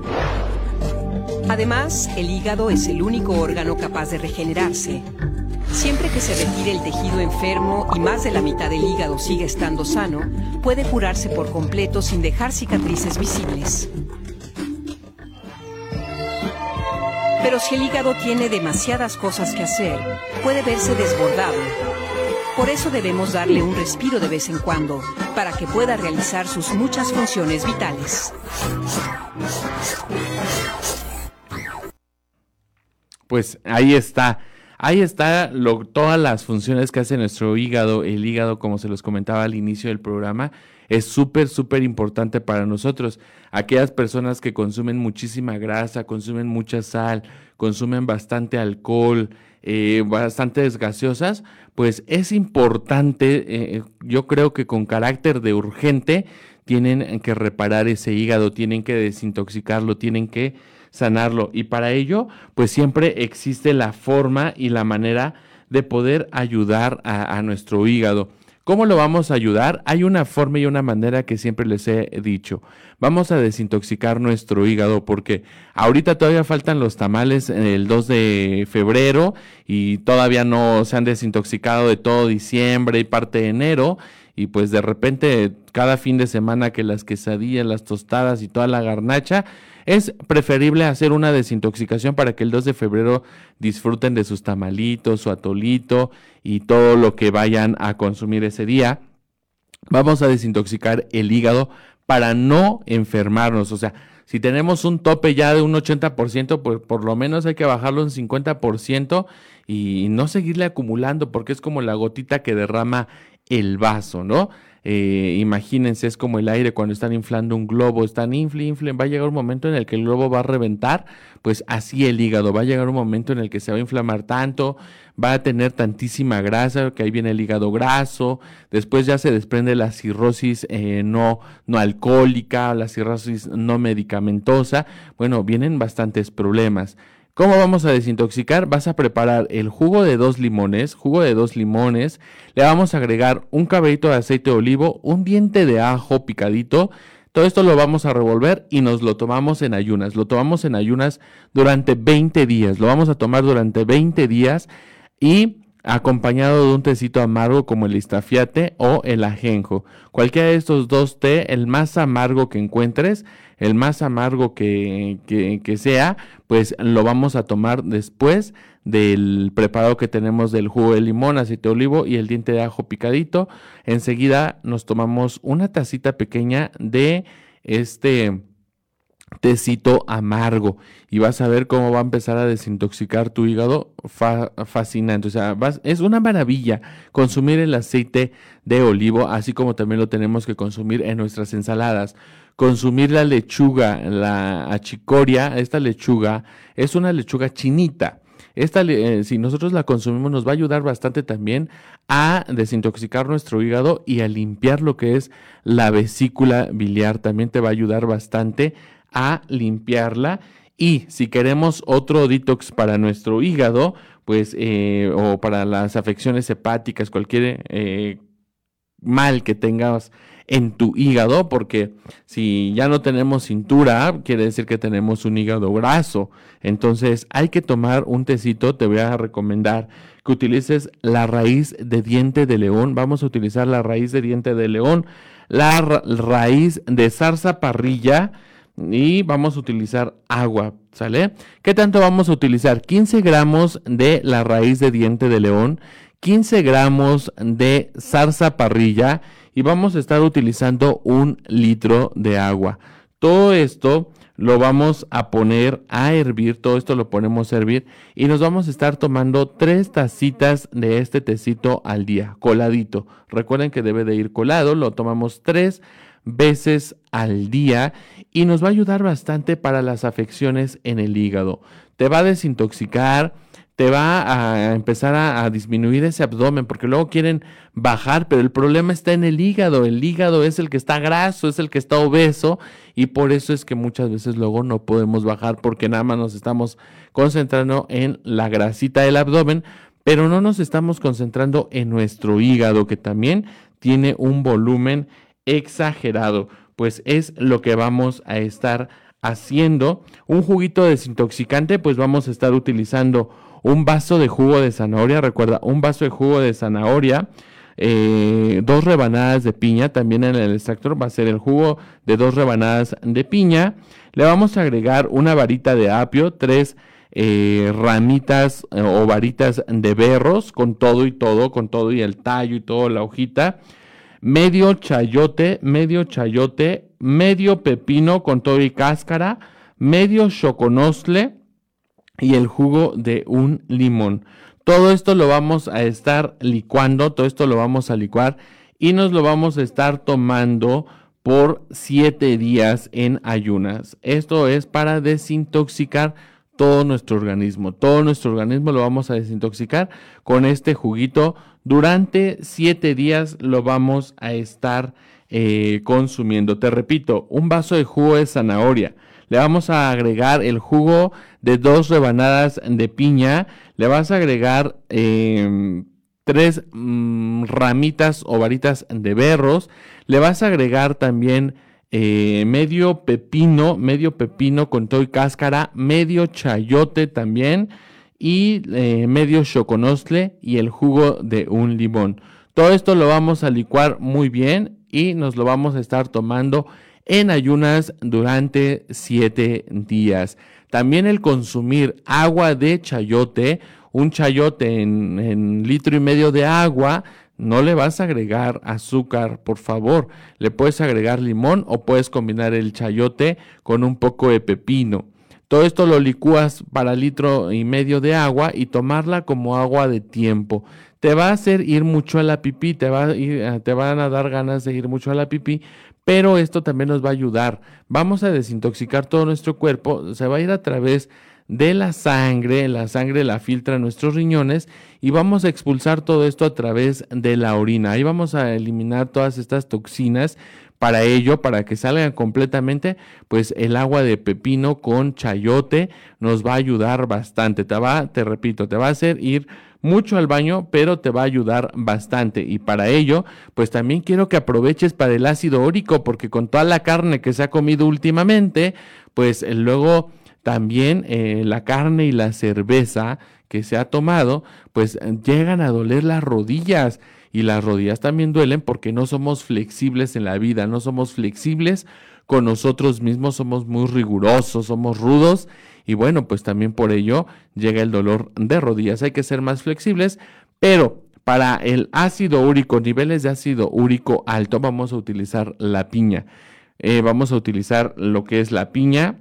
Además, el hígado es el único órgano capaz de regenerarse. Siempre que se retire el tejido enfermo y más de la mitad del hígado sigue estando sano, puede curarse por completo sin dejar cicatrices visibles. Pero si el hígado tiene demasiadas cosas que hacer, puede verse desbordado. Por eso debemos darle un respiro de vez en cuando, para que pueda realizar sus muchas funciones vitales. Pues ahí está. Ahí está lo, todas las funciones que hace nuestro hígado. El hígado, como se los comentaba al inicio del programa, es súper, súper importante para nosotros. Aquellas personas que consumen muchísima grasa, consumen mucha sal, consumen bastante alcohol, eh, bastantes gaseosas, pues es importante, eh, yo creo que con carácter de urgente, tienen que reparar ese hígado, tienen que desintoxicarlo, tienen que sanarlo, y para ello pues siempre existe la forma y la manera de poder ayudar a, a nuestro hígado. ¿Cómo lo vamos a ayudar? Hay una forma y una manera que siempre les he dicho. Vamos a desintoxicar nuestro hígado porque ahorita todavía faltan los tamales el dos de febrero y todavía no se han desintoxicado de todo diciembre y parte de enero. Y pues de repente cada fin de semana que las quesadillas, las tostadas y toda la garnacha, es preferible hacer una desintoxicación para que el dos de febrero disfruten de sus tamalitos, su atolito y todo lo que vayan a consumir ese día. Vamos a desintoxicar el hígado para no enfermarnos. O sea, si tenemos un tope ya de un ochenta por ciento, pues por lo menos hay que bajarlo en cincuenta por ciento y no seguirle acumulando, porque es como la gotita que derrama el vaso, ¿no? Eh, imagínense, es como el aire cuando están inflando un globo, están infle, infle, va a llegar un momento en el que el globo va a reventar, pues así el hígado, va a llegar un momento en el que se va a inflamar tanto, va a tener tantísima grasa, que ahí viene el hígado graso, después ya se desprende la cirrosis eh, no, no alcohólica, la cirrosis no medicamentosa, bueno, vienen bastantes problemas. ¿Cómo vamos a desintoxicar? Vas a preparar el jugo de dos limones, jugo de dos limones, le vamos a agregar un cabellito de aceite de olivo, un diente de ajo picadito, todo esto lo vamos a revolver y nos lo tomamos en ayunas, lo tomamos en ayunas durante veinte días, lo vamos a tomar durante veinte días y acompañado de un tecito amargo como el Istafiate o el ajenjo. Cualquiera de estos dos té, el más amargo que encuentres, el más amargo que, que, que sea, pues lo vamos a tomar después del preparado que tenemos del jugo de limón, aceite de olivo y el diente de ajo picadito. Enseguida nos tomamos una tacita pequeña de este tecito amargo y vas a ver cómo va a empezar a desintoxicar tu hígado fa- fascinante, o sea, vas, es una maravilla consumir el aceite de olivo, así como también lo tenemos que consumir en nuestras ensaladas. Consumir la lechuga, la achicoria, esta lechuga es una lechuga chinita. Esta, eh, si nosotros la consumimos, nos va a ayudar bastante también a desintoxicar nuestro hígado y a limpiar lo que es la vesícula biliar. También te va a ayudar bastante a limpiarla. Y si queremos otro detox para nuestro hígado, pues, eh, o para las afecciones hepáticas, cualquier eh, mal que tengas en tu hígado, porque si ya no tenemos cintura, quiere decir que tenemos un hígado graso. Entonces hay que tomar un tecito. Te voy a recomendar que utilices la raíz de diente de león. Vamos a utilizar la raíz de diente de león, la ra- raíz de zarzaparrilla y vamos a utilizar agua, ¿sale? ¿Qué tanto vamos a utilizar? quince gramos de la raíz de diente de león, quince gramos de zarzaparrilla y vamos a estar utilizando un litro de agua. Todo esto lo vamos a poner a hervir, todo esto lo ponemos a hervir y nos vamos a estar tomando tres tacitas de este tecito al día, coladito. Recuerden que debe de ir colado, lo tomamos tres veces al día y nos va a ayudar bastante para las afecciones en el hígado. Te va a desintoxicar, te va a empezar a, a disminuir ese abdomen, porque luego quieren bajar, pero el problema está en el hígado. El hígado es el que está graso, es el que está obeso, y por eso es que muchas veces luego no podemos bajar, porque nada más nos estamos concentrando en la grasita del abdomen, pero no nos estamos concentrando en nuestro hígado, que también tiene un volumen exagerado. Pues es lo que vamos a estar haciendo. Un juguito desintoxicante, pues vamos a estar utilizando un vaso de jugo de zanahoria. Recuerda, un vaso de jugo de zanahoria, eh, dos rebanadas de piña. También en el extractor va a ser el jugo de dos rebanadas de piña. Le vamos a agregar una varita de apio, tres eh, ramitas eh, o varitas de berros, con todo y todo, con todo y el tallo y todo, la hojita. Medio chayote, medio chayote, medio pepino con todo y cáscara, medio choconostle y el jugo de un limón. Todo esto lo vamos a estar licuando, todo esto lo vamos a licuar y nos lo vamos a estar tomando por siete días en ayunas. Esto es para desintoxicar todo nuestro organismo. Todo nuestro organismo lo vamos a desintoxicar con este juguito. Durante siete días lo vamos a estar eh, consumiendo. Te repito, un vaso de jugo de zanahoria. Le vamos a agregar el jugo de dos rebanadas de piña. Le vas a agregar eh, tres mm, ramitas o varitas de berros. Le vas a agregar también eh, medio pepino, medio pepino con todo y cáscara, medio chayote también y eh, medio choconostle y el jugo de un limón. Todo esto lo vamos a licuar muy bien y nos lo vamos a estar tomando en ayunas durante siete días. También el consumir agua de chayote, un chayote en, en litro y medio de agua. No le vas a agregar azúcar, por favor. Le puedes agregar limón o puedes combinar el chayote con un poco de pepino. Todo esto lo licúas para litro y medio de agua y tomarla como agua de tiempo. Te va a hacer ir mucho a la pipí, te, va a ir, te van a dar ganas de ir mucho a la pipí, pero esto también nos va a ayudar. Vamos a desintoxicar todo nuestro cuerpo, se va a ir a través de la sangre, la sangre la filtra nuestros riñones y vamos a expulsar todo esto a través de la orina. Ahí vamos a eliminar todas estas toxinas. Para ello, para que salgan completamente, pues el agua de pepino con chayote nos va a ayudar bastante. Te va, te repito, te va a hacer ir mucho al baño, pero te va a ayudar bastante. Y para ello, pues también quiero que aproveches para el ácido úrico, porque con toda la carne que se ha comido últimamente, pues eh, luego también eh, la carne y la cerveza que se ha tomado, pues eh, llegan a doler las rodillas. Y las rodillas también duelen porque no somos flexibles en la vida, no somos flexibles con nosotros mismos, somos muy rigurosos, somos rudos y bueno, pues también por ello llega el dolor de rodillas. Hay que ser más flexibles, pero para el ácido úrico, niveles de ácido úrico alto, vamos a utilizar la piña. Eh, vamos a utilizar lo que es la piña,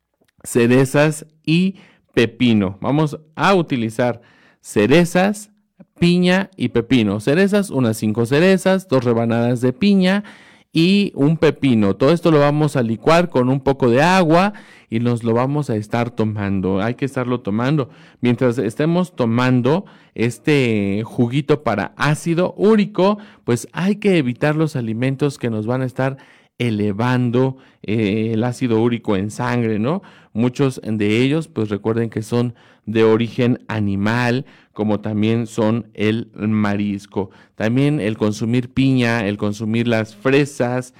cerezas y pepino. Vamos a utilizar cerezas, piña y pepino. Cerezas, unas cinco cerezas, dos rebanadas de piña y un pepino. Todo esto lo vamos a licuar con un poco de agua y nos lo vamos a estar tomando. Hay que estarlo tomando. Mientras estemos tomando este juguito para ácido úrico, pues hay que evitar los alimentos que nos van a estar elevando eh, el ácido úrico en sangre, ¿no? Muchos de ellos, pues recuerden que son de origen animal, como también son el marisco. También el consumir piña, el consumir las fresas,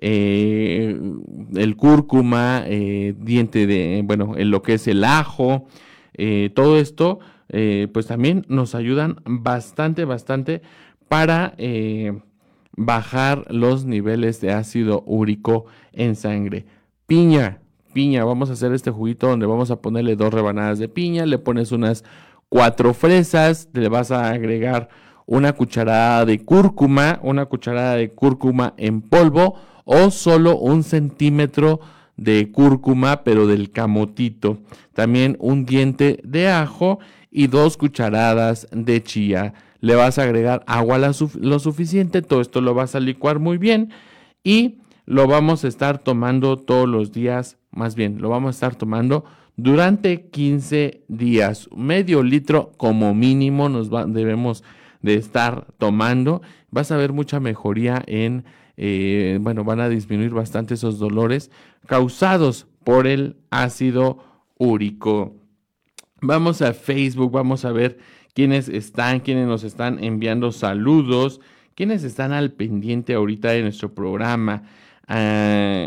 eh, el cúrcuma, eh, diente de, bueno, en lo que es el ajo, eh, todo esto, eh, pues también nos ayudan bastante, bastante para eh, bajar los niveles de ácido úrico en sangre. Piña, piña, vamos a hacer este juguito donde vamos a ponerle dos rebanadas de piña, le pones unas cuatro fresas, le vas a agregar una cucharada de cúrcuma, una cucharada de cúrcuma en polvo o solo un centímetro de cúrcuma, pero del camotito. También un diente de ajo y dos cucharadas de chía. Le vas a agregar agua lo suficiente, todo esto lo vas a licuar muy bien y lo vamos a estar tomando todos los días, más bien, lo vamos a estar tomando durante quince días. Medio litro como mínimo nos va, debemos de estar tomando. Vas a ver mucha mejoría en, eh, bueno, van a disminuir bastante esos dolores causados por el ácido úrico. Vamos a Facebook, vamos a ver quiénes están, quiénes nos están enviando saludos, quiénes están al pendiente ahorita de nuestro programa. Uh,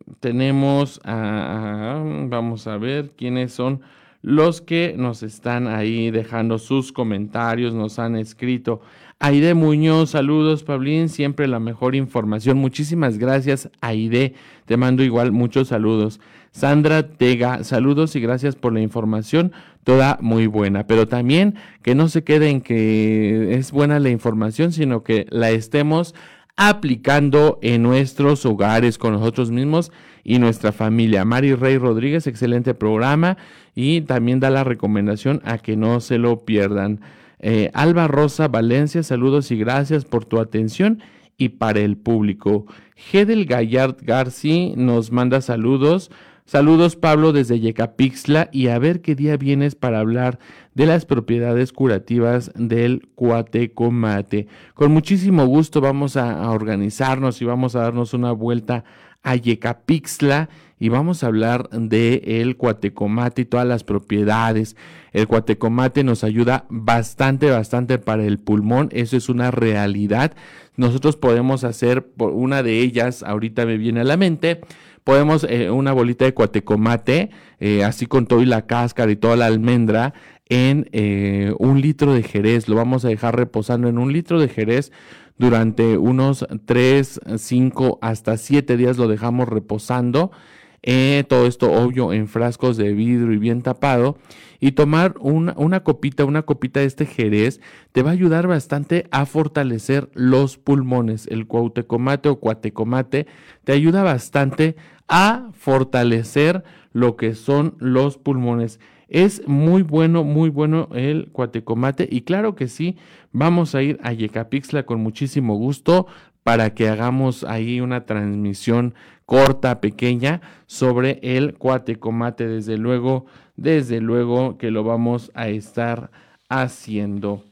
tenemos a, a, vamos a ver quiénes son los que nos están ahí dejando sus comentarios, nos han escrito. Aide Muñoz, saludos, Pablín, siempre la mejor información. Muchísimas gracias, Aide, te mando igual muchos saludos. Sandra Tega, saludos y gracias por la información, toda muy buena, pero también que no se quede en que es buena la información, sino que la estemos aplicando en nuestros hogares con nosotros mismos y nuestra familia. Mari Rey Rodríguez, excelente programa y también da la recomendación a que no se lo pierdan. Eh, Alba Rosa Valencia, saludos y gracias por tu atención y para el público. Gedel Gallard García nos manda saludos. Saludos, Pablo, desde Yecapixtla, y a ver qué día vienes para hablar de las propiedades curativas del cuatecomate. Con muchísimo gusto vamos a, a organizarnos y vamos a darnos una vuelta a Yecapixtla y vamos a hablar de el cuatecomate y todas las propiedades. El cuatecomate nos ayuda bastante, bastante para el pulmón, eso es una realidad. Nosotros podemos hacer por una de ellas, ahorita me viene a la mente, podemos eh, una bolita de cuatecomate, eh, así con todo y la cáscara y toda la almendra, en eh, un litro de jerez. Lo vamos a dejar reposando en un litro de jerez durante unos tres, cinco, hasta siete días lo dejamos reposando. Eh, todo esto obvio en frascos de vidrio y bien tapado, y tomar una, una copita, una copita de este jerez te va a ayudar bastante a fortalecer los pulmones. El cuatecomate o cuatecomate te ayuda bastante a fortalecer lo que son los pulmones. Es muy bueno, muy bueno el cuatecomate y claro que sí, vamos a ir a Yecapixtla con muchísimo gusto para que hagamos ahí una transmisión corta, pequeña, sobre el cuatecomate. Desde luego, desde luego que lo vamos a estar haciendo.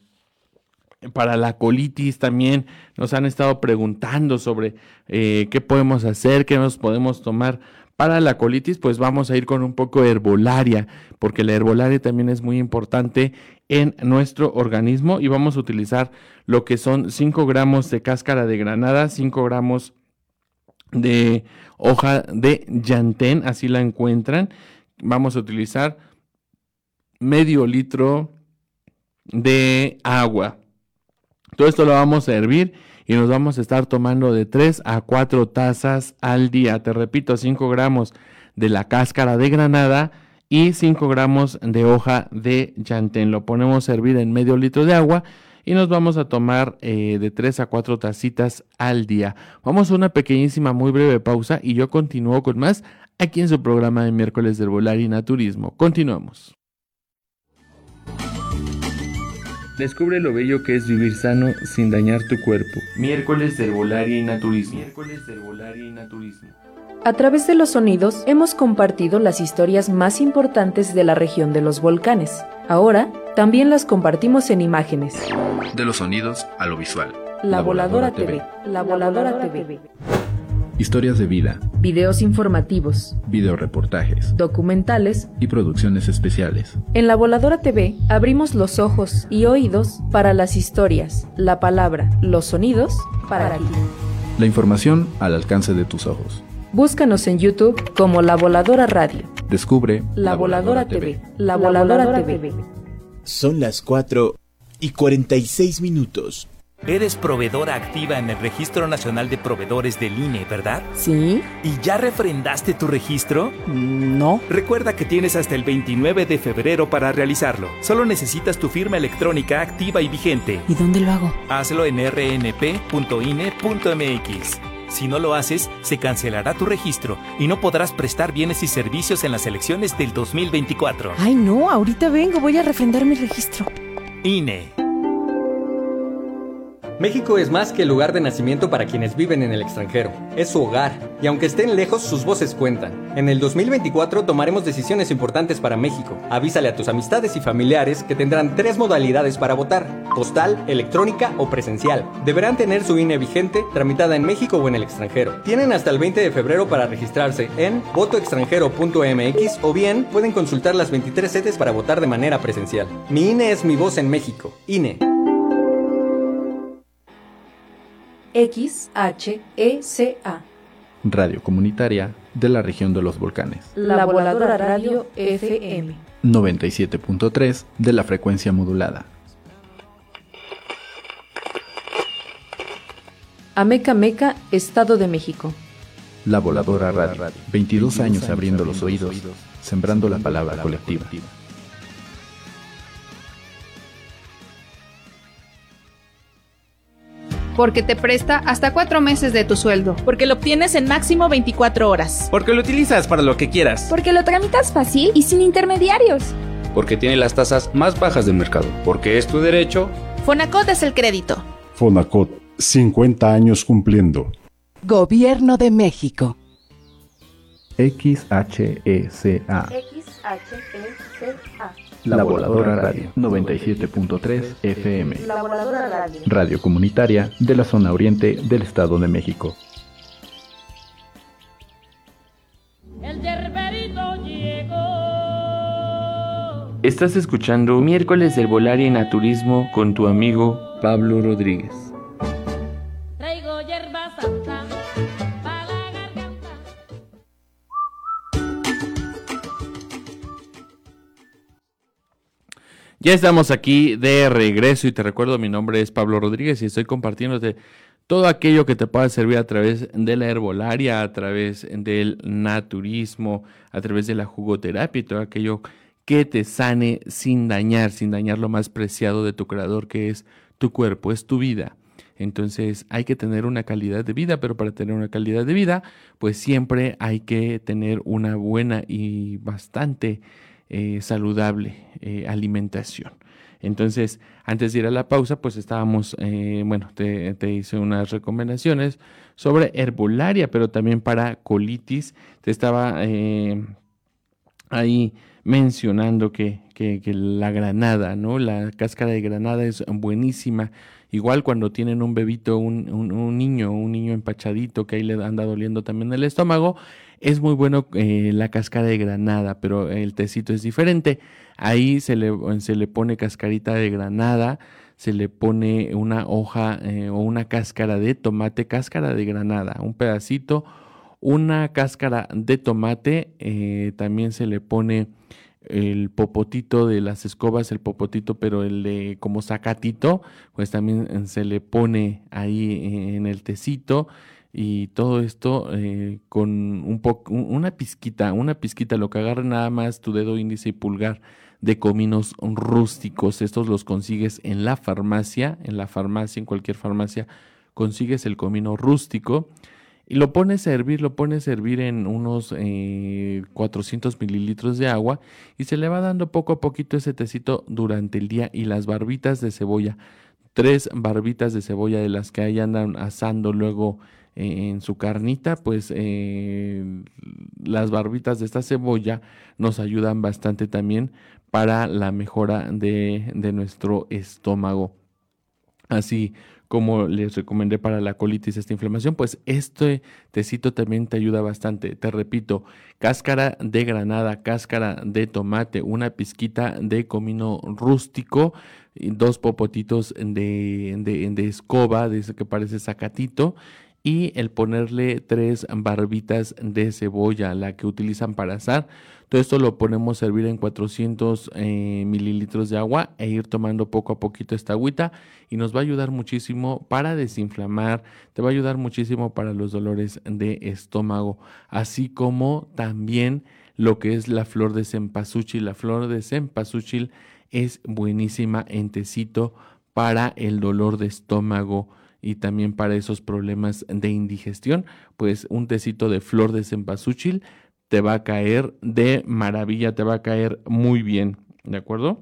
Para la colitis también nos han estado preguntando sobre eh, qué podemos hacer, qué nos podemos tomar para la colitis. Pues vamos a ir con un poco de herbolaria, porque la herbolaria también es muy importante en nuestro organismo, y vamos a utilizar lo que son cinco gramos de cáscara de granada, cinco gramos de hoja de llantén, así la encuentran. Vamos a utilizar medio litro de agua. Todo esto lo vamos a hervir y nos vamos a estar tomando de tres a cuatro tazas al día. Te repito, cinco gramos de la cáscara de granada y cinco gramos de hoja de llantén. Lo ponemos a hervir en medio litro de agua y nos vamos a tomar eh, de tres a cuatro tacitas al día. Vamos a una pequeñísima, muy breve pausa y yo continúo con más aquí en su programa de miércoles de Herbolaria y Naturismo. Continuamos. Descubre lo bello que es vivir sano sin dañar tu cuerpo. Miércoles de Herbolaria y Naturismo. Miércoles de Herbolaria y Naturismo. A través de los sonidos hemos compartido las historias más importantes de la región de los volcanes. Ahora también las compartimos en imágenes. De los sonidos a lo visual. La, la Voladora, Voladora T V. La Voladora, Voladora T V. Historias de vida. Videos informativos. Videoreportajes. Documentales. Y producciones especiales. En La Voladora T V abrimos los ojos y oídos para las historias, la palabra, los sonidos para ti. La información al alcance de tus ojos. Búscanos en YouTube como La Voladora Radio. Descubre La, la Voladora, Voladora T V. La Voladora, la Voladora T V. Son las cuatro y cuarenta y seis minutos. Eres proveedora activa en el Registro Nacional de Proveedores del I N E, ¿verdad? Sí. ¿Y ya refrendaste tu registro? No. Recuerda que tienes hasta el veintinueve de febrero para realizarlo. Solo necesitas tu firma electrónica activa y vigente. ¿Y dónde lo hago? Hazlo en r n p punto i n e punto m x. Si no lo haces, se cancelará tu registro y no podrás prestar bienes y servicios en las elecciones del dos mil veinticuatro. Ay, no, ahorita vengo, voy a refrendar mi registro. I N E. México es más que el lugar de nacimiento para quienes viven en el extranjero. Es su hogar, y aunque estén lejos, sus voces cuentan. En el dos mil veinticuatro tomaremos decisiones importantes para México. Avísale a tus amistades y familiares que tendrán tres modalidades para votar: postal, electrónica o presencial. Deberán tener su I N E vigente, tramitada en México o en el extranjero. Tienen hasta el veinte de febrero para registrarse en voto extranjero punto m x o bien pueden consultar las veintitrés sedes para votar de manera presencial. Mi I N E es mi voz en México. I N E. X H E C A Radio Comunitaria de la región de los volcanes. La Voladora Radio F M. noventa y siete punto tres de la frecuencia modulada. Ameca Meca, Estado de México. La Voladora Radio. veintidós años abriendo los oídos, sembrando la palabra colectiva. Porque te presta hasta cuatro meses de tu sueldo. Porque lo obtienes en máximo veinticuatro horas. Porque lo utilizas para lo que quieras. Porque lo tramitas fácil y sin intermediarios. Porque tiene las tasas más bajas del mercado. Porque es tu derecho. Fonacot es el crédito. Fonacot, cincuenta años cumpliendo. Gobierno de México. X H E C A. X H E C A. La Voladora Radio, noventa y siete punto tres F M. La Voladora Radio. Radio comunitaria de la zona oriente del Estado de México. El yerberito llegó. Estás escuchando Miércoles del Volaria y Naturismo con tu amigo Pablo Rodríguez. Traigo hierba santa para la garganta. Ya estamos aquí de regreso y te recuerdo, mi nombre es Pablo Rodríguez y estoy compartiéndote todo aquello que te pueda servir a través de la herbolaria, a través del naturismo, a través de la jugoterapia y todo aquello que te sane sin dañar, sin dañar lo más preciado de tu creador, que es tu cuerpo, es tu vida. Entonces hay que tener una calidad de vida, pero para tener una calidad de vida, pues siempre hay que tener una buena y bastante Eh, saludable eh, alimentación. Entonces, antes de ir a la pausa, pues estábamos, eh, bueno, te, te hice unas recomendaciones sobre herbolaria, pero también para colitis. Te estaba eh, ahí mencionando que, que, que la granada, ¿no? La cáscara de granada es buenísima. Igual cuando tienen un bebito, un, un, un niño, un niño empachadito que ahí le anda doliendo también el estómago, es muy bueno eh, la cáscara de granada, pero el tecito es diferente. Ahí se le, se le pone cascarita de granada, se le pone una hoja eh, o una cáscara de tomate, cáscara de granada, un pedacito, una cáscara de tomate, eh, también se le pone el popotito de las escobas, el popotito, pero el de como zacatito, pues también se le pone ahí en el tecito. Y todo esto eh, con un poco, una pizquita, una pizquita, lo que agarre nada más tu dedo índice y pulgar de cominos rústicos. Estos los consigues en la farmacia, en la farmacia, en cualquier farmacia, consigues el comino rústico y lo pones a hervir, lo pones a hervir en unos eh, cuatrocientos mililitros de agua y se le va dando poco a poquito ese tecito durante el día. Y las barbitas de cebolla, tres barbitas de cebolla de las que ahí andan asando luego en su carnita, pues eh, las barbitas de esta cebolla nos ayudan bastante también para la mejora de, de nuestro estómago. Así como les recomendé para la colitis, esta inflamación, pues este tecito también te ayuda bastante. Te repito, cáscara de granada, cáscara de tomate, una pizquita de comino rústico, dos popotitos de, de, de escoba, de ese que parece zacatito, y el ponerle tres barbitas de cebolla, la que utilizan para asar. Todo esto lo ponemos a hervir en cuatrocientos eh, mililitros de agua e ir tomando poco a poquito esta agüita y nos va a ayudar muchísimo para desinflamar, te va a ayudar muchísimo para los dolores de estómago, así como también lo que es la flor de cempasúchil. La flor de cempasúchil es buenísima en tecito para el dolor de estómago y también para esos problemas de indigestión, pues un tecito de flor de cempasúchil te va a caer de maravilla, te va a caer muy bien, ¿de acuerdo?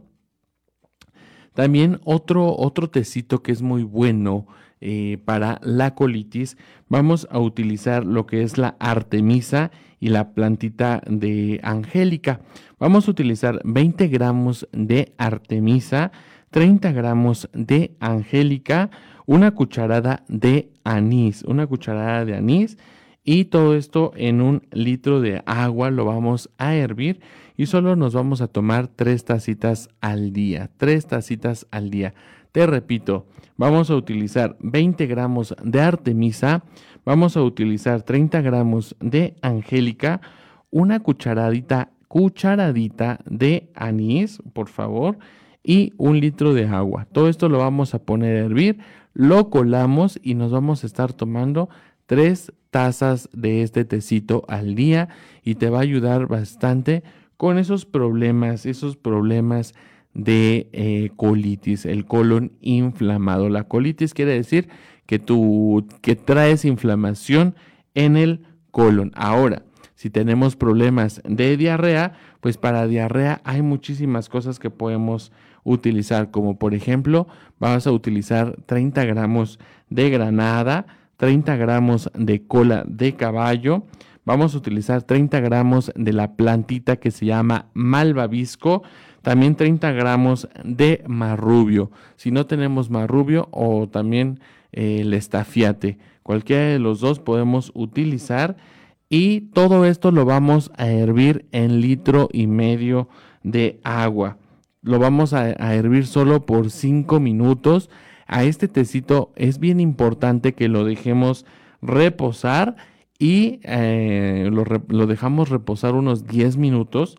También otro, otro tecito que es muy bueno eh, para la colitis, vamos a utilizar lo que es la artemisa y la plantita de angélica. Vamos a utilizar veinte gramos de artemisa, treinta gramos de angélica, una cucharada de anís, una cucharada de anís y todo esto en un litro de agua lo vamos a hervir y solo nos vamos a tomar tres tacitas al día, tres tacitas al día. Te repito, vamos a utilizar veinte gramos de Artemisa, vamos a utilizar treinta gramos de Angélica, una cucharadita, cucharadita de anís, por favor, y un litro de agua. Todo esto lo vamos a poner a hervir, lo colamos y nos vamos a estar tomando tres tazas de este tecito al día y te va a ayudar bastante con esos problemas, esos problemas de eh, colitis, el colon inflamado. La colitis quiere decir que tú que traes inflamación en el colon. Ahora, si tenemos problemas de diarrea, pues para diarrea hay muchísimas cosas que podemos utilizar, como por ejemplo, vamos a utilizar treinta gramos de granada, treinta gramos de cola de caballo, vamos a utilizar treinta gramos de la plantita que se llama malvavisco, también treinta gramos de marrubio. Si no tenemos marrubio o también eh, el estafiate, cualquiera de los dos podemos utilizar, y todo esto lo vamos a hervir en litro y medio de agua. Lo vamos a, a hervir solo por cinco minutos. A este tecito es bien importante que lo dejemos reposar y eh, lo, lo dejamos reposar unos diez minutos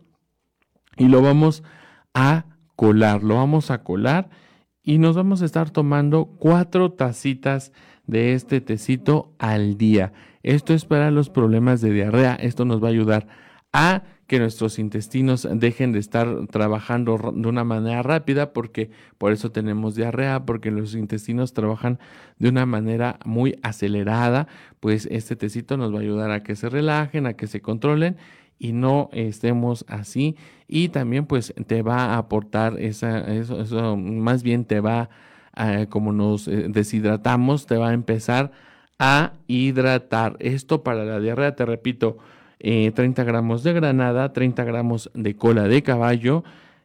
y lo vamos a colar, lo vamos a colar y nos vamos a estar tomando cuatro tacitas de este tecito al día. Esto es para los problemas de diarrea. Esto nos va a ayudar a que nuestros intestinos dejen de estar trabajando de una manera rápida, porque por eso tenemos diarrea, porque los intestinos trabajan de una manera muy acelerada. Pues este tecito nos va a ayudar a que se relajen, a que se controlen y no estemos así, y también pues te va a aportar esa, eso, eso más bien te va a, como nos eh, deshidratamos, te va a empezar a hidratar. Esto para la diarrea, te repito, eh, treinta gramos de granada, treinta gramos de cola de caballo,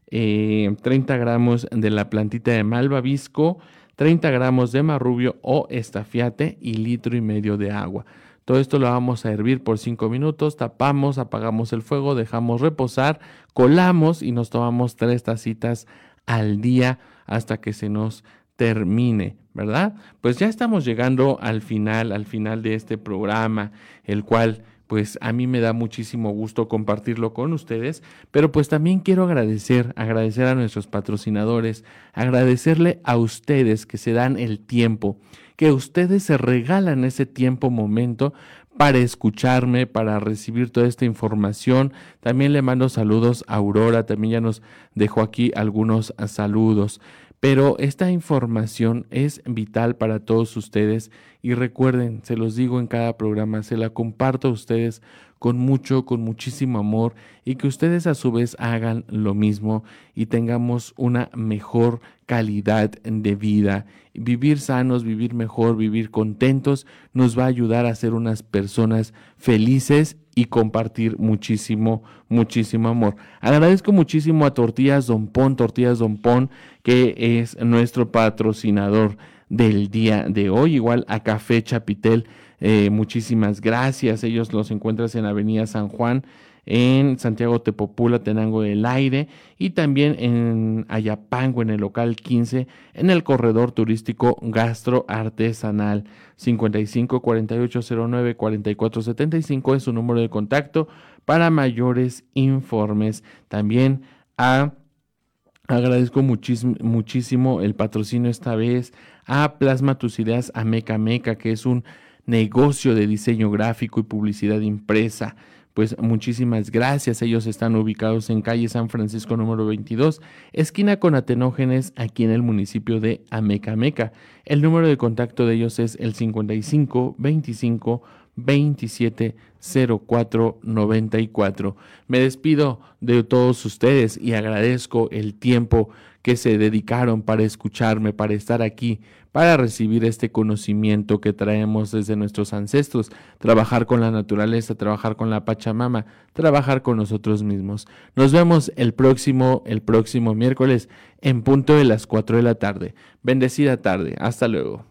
eh, treinta gramos de la plantita de malvavisco, treinta gramos de marrubio o estafiate y litro y medio de agua. Todo esto lo vamos a hervir por cinco minutos, tapamos, apagamos el fuego, dejamos reposar, colamos y nos tomamos tres tacitas al día hasta que se nos termine, ¿verdad? Pues ya estamos llegando al final, al final de este programa, el cual pues a mí me da muchísimo gusto compartirlo con ustedes, pero pues también quiero agradecer, agradecer a nuestros patrocinadores, agradecerle a ustedes que se dan el tiempo, que ustedes se regalan ese tiempo, momento para escucharme, para recibir toda esta información. También le mando saludos a Aurora, también ya nos dejó aquí algunos saludos. Pero esta información es vital para todos ustedes y recuerden, se los digo en cada programa, se la comparto a ustedes con mucho, con muchísimo amor, y que ustedes a su vez hagan lo mismo y tengamos una mejor calidad de vida. Vivir sanos, vivir mejor, vivir contentos nos va a ayudar a ser unas personas felices y compartir muchísimo, muchísimo amor. Agradezco muchísimo a Tortillas Don Pon, Tortillas Don Pon, que es nuestro patrocinador del día de hoy, igual a Café Chapitel, eh, muchísimas gracias. Ellos los encuentras en Avenida San Juan, en Santiago Tepopula, Tenango del Aire, y también en Ayapango, en el local quince, en el corredor turístico Gastro Artesanal. Cincuenta y cinco, cuarenta y ocho, cero nueve, cuarenta y cuatro, setenta y cinco es su número de contacto para mayores informes. También a agradezco muchísimo, muchísimo el patrocinio esta vez a Plasma Tus Ideas, a Meca Meca, que es un negocio de diseño gráfico y publicidad impresa. Pues muchísimas gracias. Ellos están ubicados en calle San Francisco número veintidós, esquina con Atenógenes, aquí en el municipio de Amecameca. El número de contacto de ellos es el cincuenta y cinco, veinticinco, veintisiete, cero cuatro, noventa y cuatro. Me despido de todos ustedes y agradezco el tiempo que se dedicaron para escucharme, para estar aquí, para recibir este conocimiento que traemos desde nuestros ancestros, trabajar con la naturaleza, trabajar con la Pachamama, trabajar con nosotros mismos. Nos vemos el próximo, el próximo miércoles en punto de las cuatro de la tarde. Bendecida tarde. Hasta luego.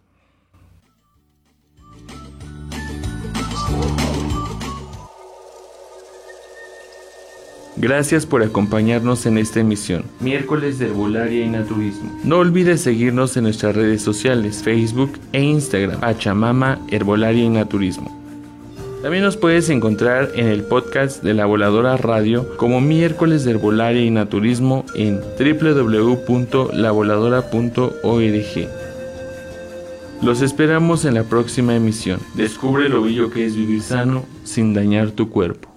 Gracias por acompañarnos en esta emisión, miércoles de Herbolaria y Naturismo. No olvides seguirnos en nuestras redes sociales, Facebook e Instagram, Pachamama, Herbolaria y Naturismo. También nos puedes encontrar en el podcast de La Voladora Radio como miércoles de Herbolaria y Naturismo en doble u doble u doble u punto la voladora punto org. Los esperamos en la próxima emisión. Descubre lo bello que es vivir sano sin dañar tu cuerpo.